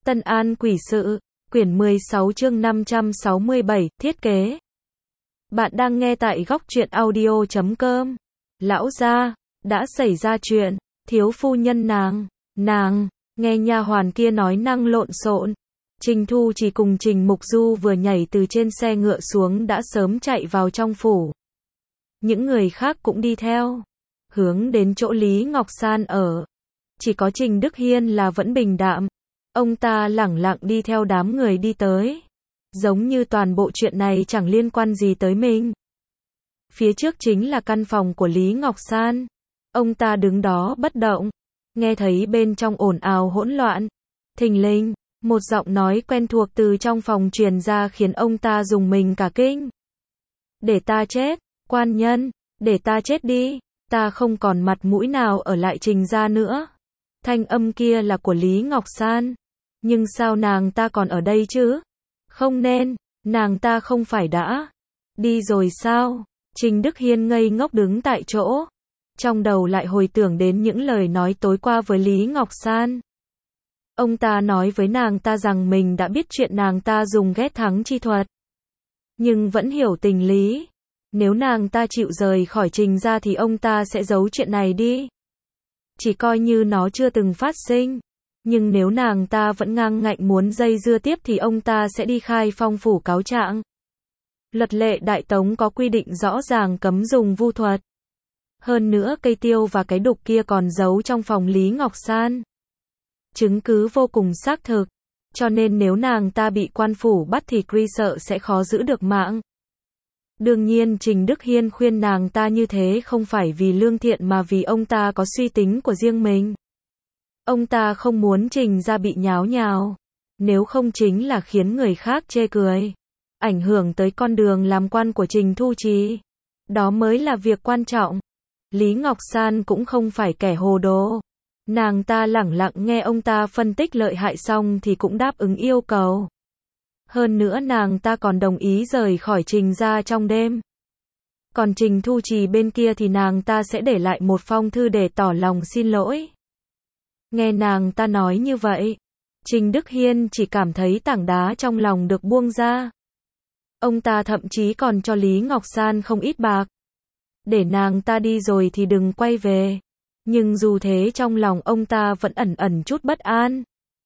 Tân An Quỷ Sự, quyển 16 chương 567, thiết kế. Bạn đang nghe tại góc truyện audio.com. Lão gia, đã xảy ra chuyện, thiếu phu nhân nàng, nghe nha hoàn kia nói năng lộn xộn. Trình Thu chỉ cùng Trình Mục Du vừa nhảy từ trên xe ngựa xuống đã sớm chạy vào trong phủ. Những người khác cũng đi theo, hướng đến chỗ Lý Ngọc San ở. Chỉ có Trình Đức Hiên là vẫn bình đạm. Ông ta lẳng lặng đi theo đám người đi tới. Giống như toàn bộ chuyện này chẳng liên quan gì tới mình. Phía trước chính là căn phòng của Lý Ngọc San. Ông ta đứng đó bất động. Nghe thấy bên trong ồn ào hỗn loạn. Thình lình, một giọng nói quen thuộc từ trong phòng truyền ra khiến ông ta rùng mình cả kinh. Để ta chết, quan nhân, để ta chết đi. Ta không còn mặt mũi nào ở lại Trình gia nữa. Thanh âm kia là của Lý Ngọc San. Nhưng sao nàng ta còn ở đây chứ? Không nên, nàng ta không phải đã đi rồi sao? Trình Đức Hiên ngây ngốc đứng tại chỗ. Trong đầu lại hồi tưởng đến những lời nói tối qua với Lý Ngọc San. Ông ta nói với nàng ta rằng mình đã biết chuyện nàng ta dùng ghét thắng chi thuật. Nhưng vẫn hiểu tình lý. Nếu nàng ta chịu rời khỏi Trình gia thì ông ta sẽ giấu chuyện này đi. Chỉ coi như nó chưa từng phát sinh. Nhưng nếu nàng ta vẫn ngang ngạnh muốn dây dưa tiếp thì ông ta sẽ đi khai phong phủ cáo trạng. Luật lệ Đại Tống có quy định rõ ràng cấm dùng vu thuật. Hơn nữa cây tiêu và cái đục kia còn giấu trong phòng Lý Ngọc San. Chứng cứ vô cùng xác thực. Cho nên nếu nàng ta bị quan phủ bắt thì Kri sợ sẽ khó giữ được mạng. Đương nhiên Trình Đức Hiên khuyên nàng ta như thế không phải vì lương thiện mà vì ông ta có suy tính của riêng mình. Ông ta không muốn Trình gia bị nháo nhào. Nếu không chính là khiến người khác chê cười. Ảnh hưởng tới con đường làm quan của Trình Thu Trì. Đó mới là việc quan trọng. Lý Ngọc San cũng không phải kẻ hồ đồ. Nàng ta lẳng lặng nghe ông ta phân tích lợi hại xong thì cũng đáp ứng yêu cầu. Hơn nữa nàng ta còn đồng ý rời khỏi Trình gia trong đêm. Còn Trình Thu Trì bên kia thì nàng ta sẽ để lại một phong thư để tỏ lòng xin lỗi. Nghe nàng ta nói như vậy, Trình Đức Hiên chỉ cảm thấy tảng đá trong lòng được buông ra. Ông ta thậm chí còn cho Lý Ngọc San không ít bạc. Để nàng ta đi rồi thì đừng quay về. Nhưng dù thế trong lòng ông ta vẫn ẩn ẩn chút bất an.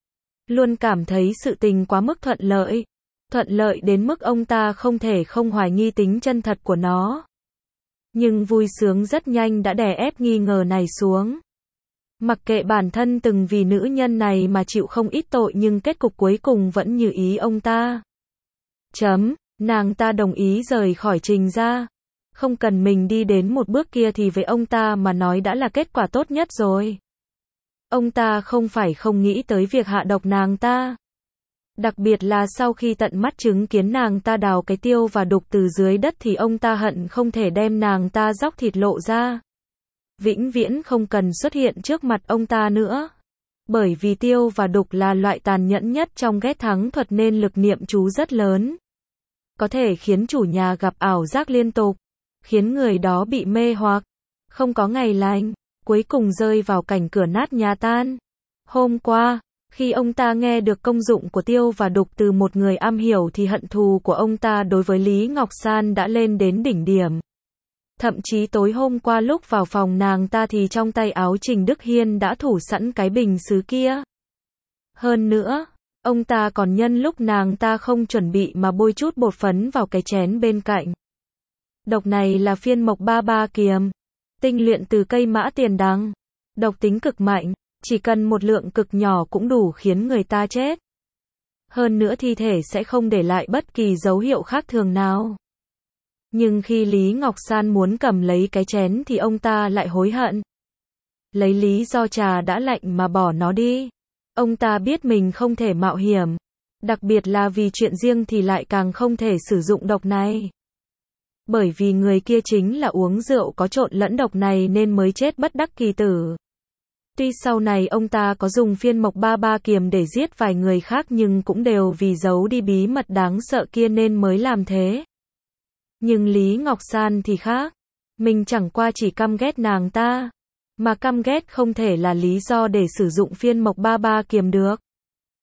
Luôn cảm thấy sự tình quá mức thuận lợi. Thuận lợi đến mức ông ta không thể không hoài nghi tính chân thật của nó. Nhưng vui sướng rất nhanh đã đè ép nghi ngờ này xuống. Mặc kệ bản thân từng vì nữ nhân này mà chịu không ít tội nhưng kết cục cuối cùng vẫn như ý ông ta. Nàng ta đồng ý rời khỏi Trình gia. Không cần mình đi đến một bước kia thì với ông ta mà nói đã là kết quả tốt nhất rồi. Ông ta không phải không nghĩ tới việc hạ độc nàng ta. Đặc biệt là sau khi tận mắt chứng kiến nàng ta đào cái tiêu và đục từ dưới đất thì ông ta hận không thể đem nàng ta róc thịt lộ ra. Vĩnh viễn không cần xuất hiện trước mặt ông ta nữa. Bởi vì tiêu và đục là loại tàn nhẫn nhất trong ghét thắng thuật nên lực niệm chú rất lớn. Có thể khiến chủ nhà gặp ảo giác liên tục. Khiến người đó bị mê hoặc. Không có ngày lành. Cuối cùng rơi vào cảnh cửa nát nhà tan. Hôm qua, khi ông ta nghe được công dụng của tiêu và đục từ một người am hiểu thì hận thù của ông ta đối với Lý Ngọc San đã lên đến đỉnh điểm. Thậm chí tối hôm qua lúc vào phòng nàng ta thì trong tay áo Trình Đức Hiên đã thủ sẵn cái bình sứ kia. Hơn nữa, ông ta còn nhân lúc nàng ta không chuẩn bị mà bôi chút bột phấn vào cái chén bên cạnh. Độc này là phiên mộc ba ba kiềm, tinh luyện từ cây mã tiền đằng. Độc tính cực mạnh, chỉ cần một lượng cực nhỏ cũng đủ khiến người ta chết. Hơn nữa thi thể sẽ không để lại bất kỳ dấu hiệu khác thường nào. Nhưng khi Lý Ngọc San muốn cầm lấy cái chén thì ông ta lại hối hận. Lấy lý do trà đã lạnh mà bỏ nó đi. Ông ta biết mình không thể mạo hiểm. Đặc biệt là vì chuyện riêng thì lại càng không thể sử dụng độc này. Bởi vì người kia chính là uống rượu có trộn lẫn độc này nên mới chết bất đắc kỳ tử. Tuy sau này ông ta có dùng phiên mộc ba ba kiềm để giết vài người khác nhưng cũng đều vì giấu đi bí mật đáng sợ kia nên mới làm thế. Nhưng Lý Ngọc San thì khác. Mình chẳng qua chỉ căm ghét nàng ta. Mà căm ghét không thể là lý do để sử dụng phiên mộc ba ba kiềm được.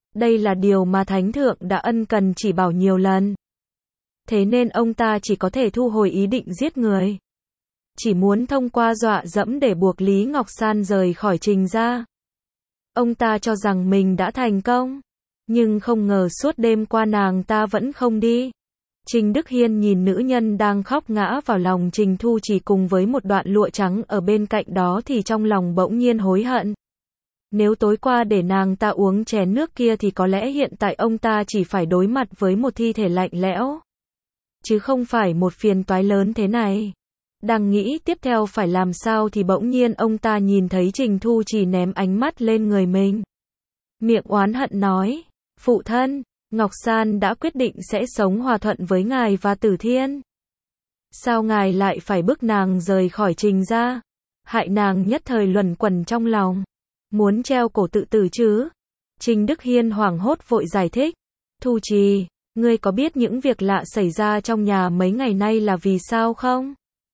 Đây là điều mà Thánh Thượng đã ân cần chỉ bảo nhiều lần. Thế nên ông ta chỉ có thể thu hồi ý định giết người. Chỉ muốn thông qua dọa dẫm để buộc Lý Ngọc San rời khỏi Trình gia. Ông ta cho rằng mình đã thành công. Nhưng không ngờ suốt đêm qua nàng ta vẫn không đi. Trình Đức Hiên nhìn nữ nhân đang khóc ngã vào lòng Trình Thu Chỉ cùng với một đoạn lụa trắng ở bên cạnh đó thì trong lòng bỗng nhiên hối hận. Nếu tối qua để nàng ta uống chén nước kia thì có lẽ hiện tại ông ta chỉ phải đối mặt với một thi thể lạnh lẽo. Chứ không phải một phiền toái lớn thế này. Đang nghĩ tiếp theo phải làm sao thì bỗng nhiên ông ta nhìn thấy Trình Thu Chỉ ném ánh mắt lên người mình. Miệng oán hận nói, phụ thân, Ngọc San đã quyết định sẽ sống hòa thuận với ngài và Tử Thiên. Sao ngài lại phải bức nàng rời khỏi Trình gia? Hại nàng nhất thời luẩn quẩn trong lòng. Muốn treo cổ tự tử chứ? Trình Đức Hiên hoảng hốt vội giải thích. Thu Trì, ngươi có biết những việc lạ xảy ra trong nhà mấy ngày nay là vì sao không?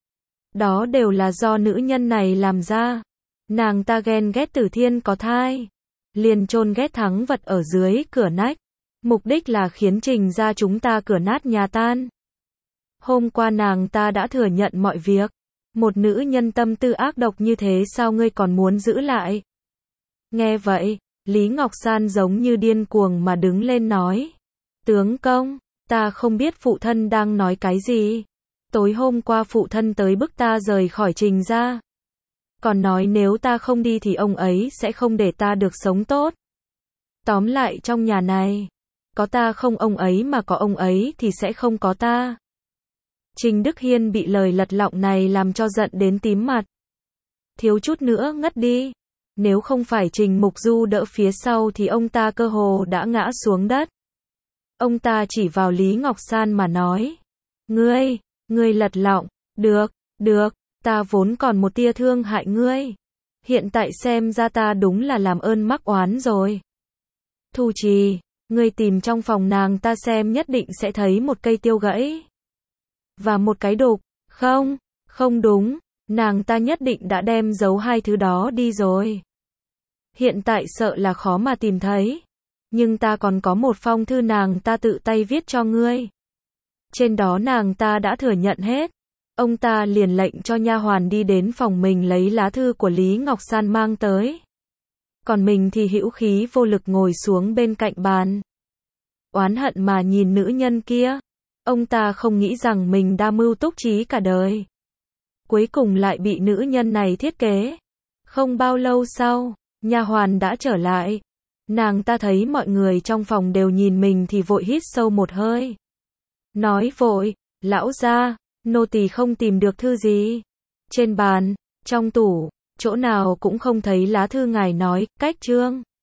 Đó đều là do nữ nhân này làm ra. Nàng ta ghen ghét Tử Thiên có thai. Liền chôn ghét Thắng Vật ở dưới cửa nách. Mục đích là khiến Trình gia chúng ta cửa nát nhà tan. Hôm qua nàng ta đã thừa nhận mọi việc. Một nữ nhân tâm tư ác độc như thế sao ngươi còn muốn giữ lại? Nghe vậy, Lý Ngọc San giống như điên cuồng mà đứng lên nói. Tướng công, ta không biết phụ thân đang nói cái gì. Tối hôm qua phụ thân tới bức ta rời khỏi Trình gia. Còn nói nếu ta không đi thì ông ấy sẽ không để ta được sống tốt. Tóm lại trong nhà này, có ta không ông ấy mà có ông ấy thì sẽ không có ta. Trình Đức Hiên bị lời lật lọng này làm cho giận đến tím mặt. Thiếu chút nữa ngất đi. Nếu không phải Trình Mục Du đỡ phía sau thì ông ta cơ hồ đã ngã xuống đất. Ông ta chỉ vào Lý Ngọc San mà nói. Ngươi lật lọng, được, ta vốn còn một tia thương hại ngươi. Hiện tại xem ra ta đúng là làm ơn mắc oán rồi. Thu Trì, ngươi tìm trong phòng nàng ta xem nhất định sẽ thấy một cây tiêu gãy. Và một cái đục, không đúng, nàng ta nhất định đã đem giấu hai thứ đó đi rồi. Hiện tại sợ là khó mà tìm thấy. Nhưng ta còn có một phong thư nàng ta tự tay viết cho ngươi. Trên đó nàng ta đã thừa nhận hết. Ông ta liền lệnh cho nha hoàn đi đến phòng mình lấy lá thư của Lý Ngọc San mang tới. Còn mình thì hữu khí vô lực ngồi xuống bên cạnh bàn. Oán hận mà nhìn nữ nhân kia. Ông ta không nghĩ rằng mình đa mưu túc trí cả đời. Cuối cùng lại bị nữ nhân này thiết kế. Không bao lâu sau, nha hoàn đã trở lại. Nàng ta thấy mọi người trong phòng đều nhìn mình thì vội hít sâu một hơi. Nói vội, lão gia, nô tỳ không tìm được thư gì. Trên bàn, trong tủ, chỗ nào cũng không thấy lá thư ngài nói, cách chương.